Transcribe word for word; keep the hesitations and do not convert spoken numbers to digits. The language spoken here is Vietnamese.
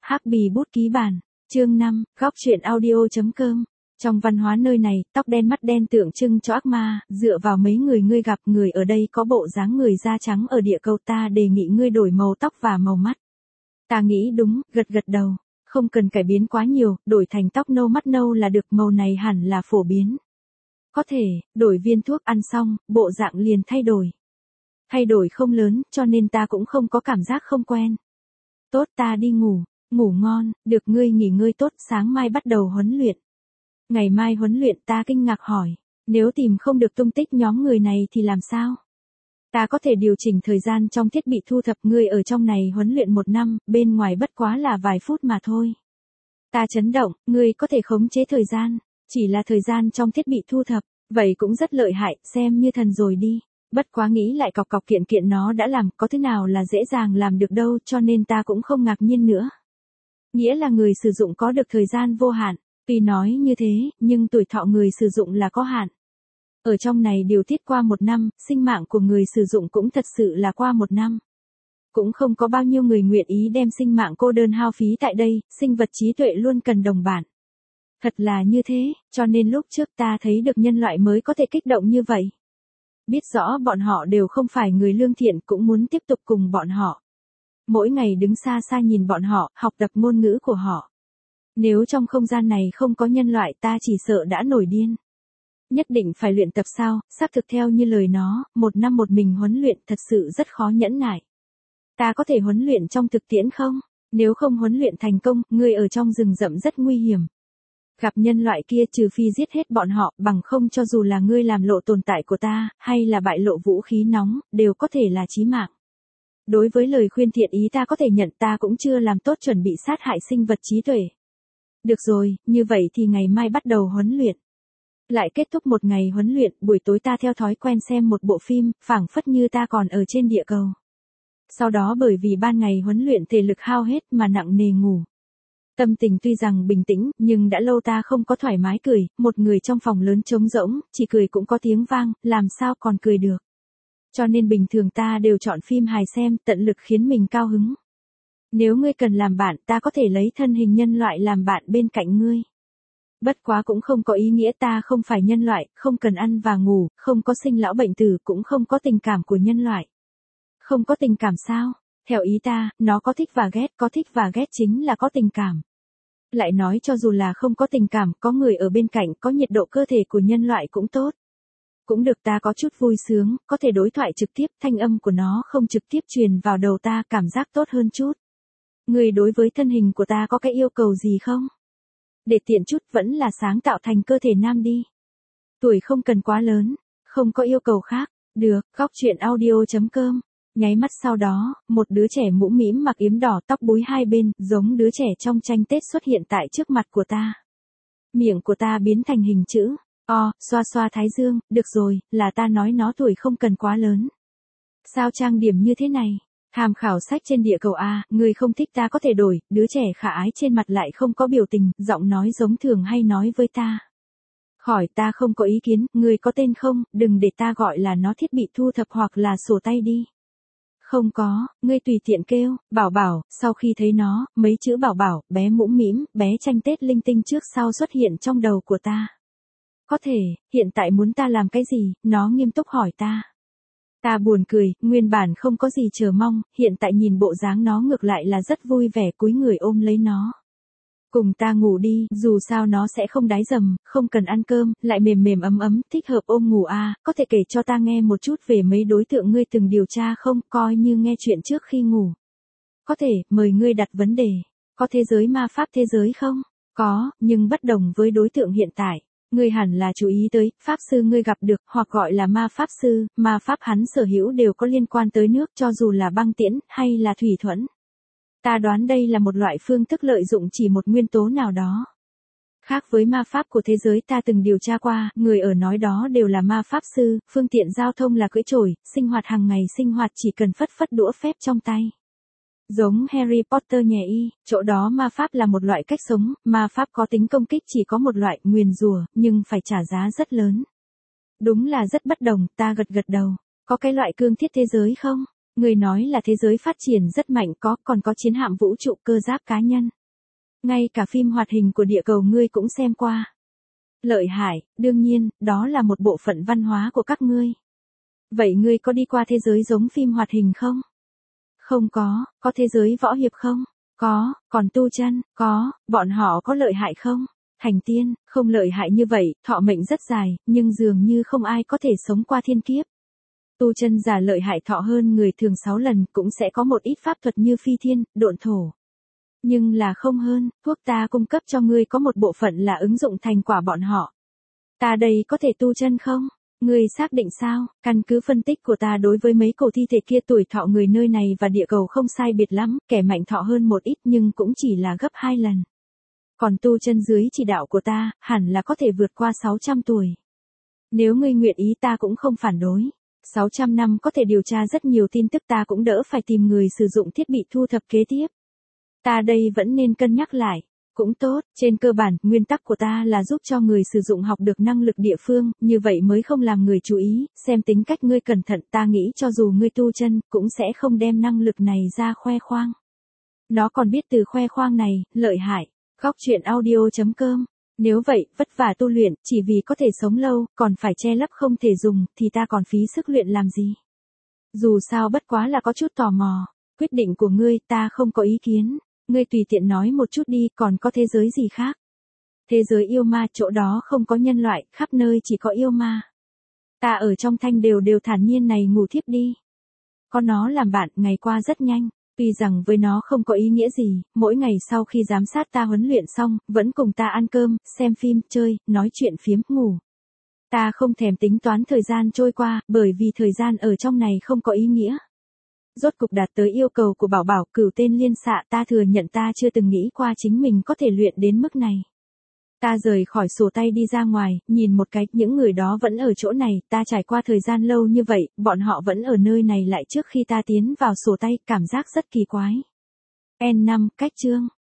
Hắc bì bút ký bản, chương năm, góc truyện audio.com. Trong văn hóa nơi này, tóc đen mắt đen tượng trưng cho ác ma, dựa vào mấy người ngươi gặp người ở đây có bộ dáng người da trắng ở địa cầu ta đề nghị ngươi đổi màu tóc và màu mắt. Ta nghĩ đúng, gật gật đầu, không cần cải biến quá nhiều, đổi thành tóc nâu mắt nâu là được, màu này hẳn là phổ biến. Có thể, đổi viên thuốc ăn xong, bộ dạng liền thay đổi. Thay đổi không lớn, cho nên ta cũng không có cảm giác không quen. Tốt, ta đi ngủ, ngủ ngon, được, ngươi nghỉ ngơi tốt, sáng mai bắt đầu huấn luyện. Ngày mai huấn luyện, ta kinh ngạc hỏi, nếu tìm không được tung tích nhóm người này thì làm sao? Ta có thể điều chỉnh thời gian trong thiết bị thu thập, ngươi ở trong này huấn luyện một năm, bên ngoài bất quá là vài phút mà thôi. Ta chấn động, ngươi có thể khống chế thời gian, chỉ là thời gian trong thiết bị thu thập, vậy cũng rất lợi hại, xem như thần rồi đi. Bất quá nghĩ lại cọc cọc kiện kiện nó đã làm, có thế nào là dễ dàng làm được đâu, cho nên ta cũng không ngạc nhiên nữa. Nghĩa là người sử dụng có được thời gian vô hạn, tuy nói như thế, nhưng tuổi thọ người sử dụng là có hạn. Ở trong này điều tiết qua một năm, sinh mạng của người sử dụng cũng thật sự là qua một năm. Cũng không có bao nhiêu người nguyện ý đem sinh mạng cô đơn hao phí tại đây, sinh vật trí tuệ luôn cần đồng bạn. Thật là như thế, cho nên lúc trước ta thấy được nhân loại mới có thể kích động như vậy. Biết rõ bọn họ đều không phải người lương thiện, cũng muốn tiếp tục cùng bọn họ. Mỗi ngày đứng xa xa nhìn bọn họ, học tập ngôn ngữ của họ. Nếu trong không gian này không có nhân loại ta chỉ sợ đã nổi điên. Nhất định phải luyện tập sao, xác thực theo như lời nó, một năm một mình huấn luyện thật sự rất khó nhẫn nại. Ta có thể huấn luyện trong thực tiễn không? Nếu không huấn luyện thành công, người ở trong rừng rậm rất nguy hiểm. Gặp nhân loại kia trừ phi giết hết bọn họ, bằng không cho dù là ngươi làm lộ tồn tại của ta, hay là bại lộ vũ khí nóng, đều có thể là chí mạng. Đối với lời khuyên thiện ý ta có thể nhận, ta cũng chưa làm tốt chuẩn bị sát hại sinh vật trí tuệ. Được rồi, như vậy thì ngày mai bắt đầu huấn luyện. Lại kết thúc một ngày huấn luyện, buổi tối ta theo thói quen xem một bộ phim, phảng phất như ta còn ở trên địa cầu. Sau đó bởi vì ban ngày huấn luyện thể lực hao hết mà nặng nề ngủ. Tâm tình tuy rằng bình tĩnh, nhưng đã lâu ta không có thoải mái cười, một người trong phòng lớn trống rỗng, chỉ cười cũng có tiếng vang, làm sao còn cười được. Cho nên bình thường ta đều chọn phim hài xem, tận lực khiến mình cao hứng. Nếu ngươi cần làm bạn, ta có thể lấy thân hình nhân loại làm bạn bên cạnh ngươi. Bất quá cũng không có ý nghĩa ta không phải nhân loại, không cần ăn và ngủ, không có sinh lão bệnh tử, cũng không có tình cảm của nhân loại. Không có tình cảm sao? Theo ý ta, nó có thích và ghét, có thích và ghét chính là có tình cảm. Lại nói cho dù là không có tình cảm, có người ở bên cạnh, có nhiệt độ cơ thể của nhân loại cũng tốt. Cũng được, ta có chút vui sướng, có thể đối thoại trực tiếp, thanh âm của nó không trực tiếp truyền vào đầu ta, cảm giác tốt hơn chút. Người đối với thân hình của ta có cái yêu cầu gì không? Để tiện chút vẫn là sáng tạo thành cơ thể nam đi. Tuổi không cần quá lớn, không có yêu cầu khác, được, góc truyện audio.com. Nháy mắt sau đó, một đứa trẻ mũm mĩm mặc yếm đỏ tóc búi hai bên, giống đứa trẻ trong tranh Tết xuất hiện tại trước mặt của ta. Miệng của ta biến thành hình chữ O, xoa xoa thái dương, được rồi, là ta nói nó tuổi không cần quá lớn. Sao trang điểm như thế này? Tham khảo sách trên địa cầu A, người không thích ta có thể đổi, đứa trẻ khả ái trên mặt lại không có biểu tình, giọng nói giống thường hay nói với ta. Khỏi, ta không có ý kiến, người có tên không, đừng để ta gọi là nó thiết bị thu thập hoặc là sổ tay đi. Không có, ngươi tùy tiện kêu, bảo bảo, sau khi thấy nó, mấy chữ bảo bảo, bé mũm mĩm, bé tranh Tết linh tinh trước sau xuất hiện trong đầu của ta. Có thể, hiện tại muốn ta làm cái gì, nó nghiêm túc hỏi ta. Ta buồn cười, nguyên bản không có gì chờ mong, hiện tại nhìn bộ dáng nó ngược lại là rất vui vẻ, cúi người ôm lấy nó. Cùng ta ngủ đi, dù sao nó sẽ không đái dầm, không cần ăn cơm, lại mềm mềm ấm ấm, thích hợp ôm ngủ a. À, có thể kể cho ta nghe một chút về mấy đối tượng ngươi từng điều tra không, coi như nghe chuyện trước khi ngủ. Có thể, mời ngươi đặt vấn đề. Có thế giới ma pháp thế giới không? Có, nhưng bất đồng với đối tượng hiện tại. Ngươi hẳn là chú ý tới, pháp sư ngươi gặp được, hoặc gọi là ma pháp sư, ma pháp hắn sở hữu đều có liên quan tới nước, cho dù là băng tiễn, hay là thủy thuẫn. Ta đoán đây là một loại phương thức lợi dụng chỉ một nguyên tố nào đó. Khác với ma pháp của thế giới ta từng điều tra qua, người ở nói đó đều là ma pháp sư, phương tiện giao thông là cưỡi chổi, sinh hoạt hàng ngày sinh hoạt chỉ cần phất phất đũa phép trong tay. Giống Harry Potter nhè y, chỗ đó ma pháp là một loại cách sống, ma pháp có tính công kích chỉ có một loại, nguyền rủa, nhưng phải trả giá rất lớn. Đúng là rất bất đồng, ta gật gật đầu. Có cái loại cương thiết thế giới không? Ngươi nói là thế giới phát triển rất mạnh có, còn có chiến hạm vũ trụ cơ giáp cá nhân. Ngay cả phim hoạt hình của địa cầu ngươi cũng xem qua. Lợi hại, đương nhiên, đó là một bộ phận văn hóa của các ngươi. Vậy ngươi có đi qua thế giới giống phim hoạt hình không? Không có. Có thế giới võ hiệp không? Có. Còn tu chân? Có. Bọn họ có lợi hại không? Thành tiên, không lợi hại như vậy, thọ mệnh rất dài, nhưng dường như không ai có thể sống qua thiên kiếp. Tu chân giả lợi hại thọ hơn người thường sáu lần, cũng sẽ có một ít pháp thuật như phi thiên, độn thổ. Nhưng là không hơn, thuốc ta cung cấp cho ngươi có một bộ phận là ứng dụng thành quả bọn họ. Ta đây có thể tu chân không? Ngươi xác định sao? Căn cứ phân tích của ta đối với mấy cổ thi thể kia tuổi thọ người nơi này và địa cầu không sai biệt lắm, kẻ mạnh thọ hơn một ít nhưng cũng chỉ là gấp hai lần. Còn tu chân dưới chỉ đạo của ta, hẳn là có thể vượt qua sáu trăm tuổi. Nếu ngươi nguyện ý ta cũng không phản đối. sáu trăm năm có thể điều tra rất nhiều tin tức, ta cũng đỡ phải tìm người sử dụng thiết bị thu thập kế tiếp. Ta đây vẫn nên cân nhắc lại. Cũng tốt, trên cơ bản, nguyên tắc của ta là giúp cho người sử dụng học được năng lực địa phương, như vậy mới không làm người chú ý, xem tính cách ngươi cẩn thận, ta nghĩ cho dù ngươi tu chân, cũng sẽ không đem năng lực này ra khoe khoang. Nó còn biết từ khoe khoang này, lợi hại. Góc truyện audio chấm com. Nếu vậy, vất vả tu luyện, chỉ vì có thể sống lâu, còn phải che lấp không thể dùng, thì ta còn phí sức luyện làm gì? Dù sao bất quá là có chút tò mò. Quyết định của ngươi, ta không có ý kiến. Ngươi tùy tiện nói một chút đi, còn có thế giới gì khác? Thế giới yêu ma, chỗ đó không có nhân loại, khắp nơi chỉ có yêu ma. Ta ở trong thanh đều đều thản nhiên này ngủ thiếp đi. Có nó làm bạn, ngày qua rất nhanh. Tuy rằng với nó không có ý nghĩa gì, mỗi ngày sau khi giám sát ta huấn luyện xong, vẫn cùng ta ăn cơm, xem phim, chơi, nói chuyện phiếm, ngủ. Ta không thèm tính toán thời gian trôi qua, bởi vì thời gian ở trong này không có ý nghĩa. Rốt cục đạt tới yêu cầu của Bảo Bảo, Cửu tên liên xạ, ta thừa nhận ta chưa từng nghĩ qua chính mình có thể luyện đến mức này. Ta rời khỏi sổ tay đi ra ngoài, nhìn một cái, những người đó vẫn ở chỗ này, ta trải qua thời gian lâu như vậy, bọn họ vẫn ở nơi này lại trước khi ta tiến vào sổ tay, cảm giác rất kỳ quái. N năm, cách chương.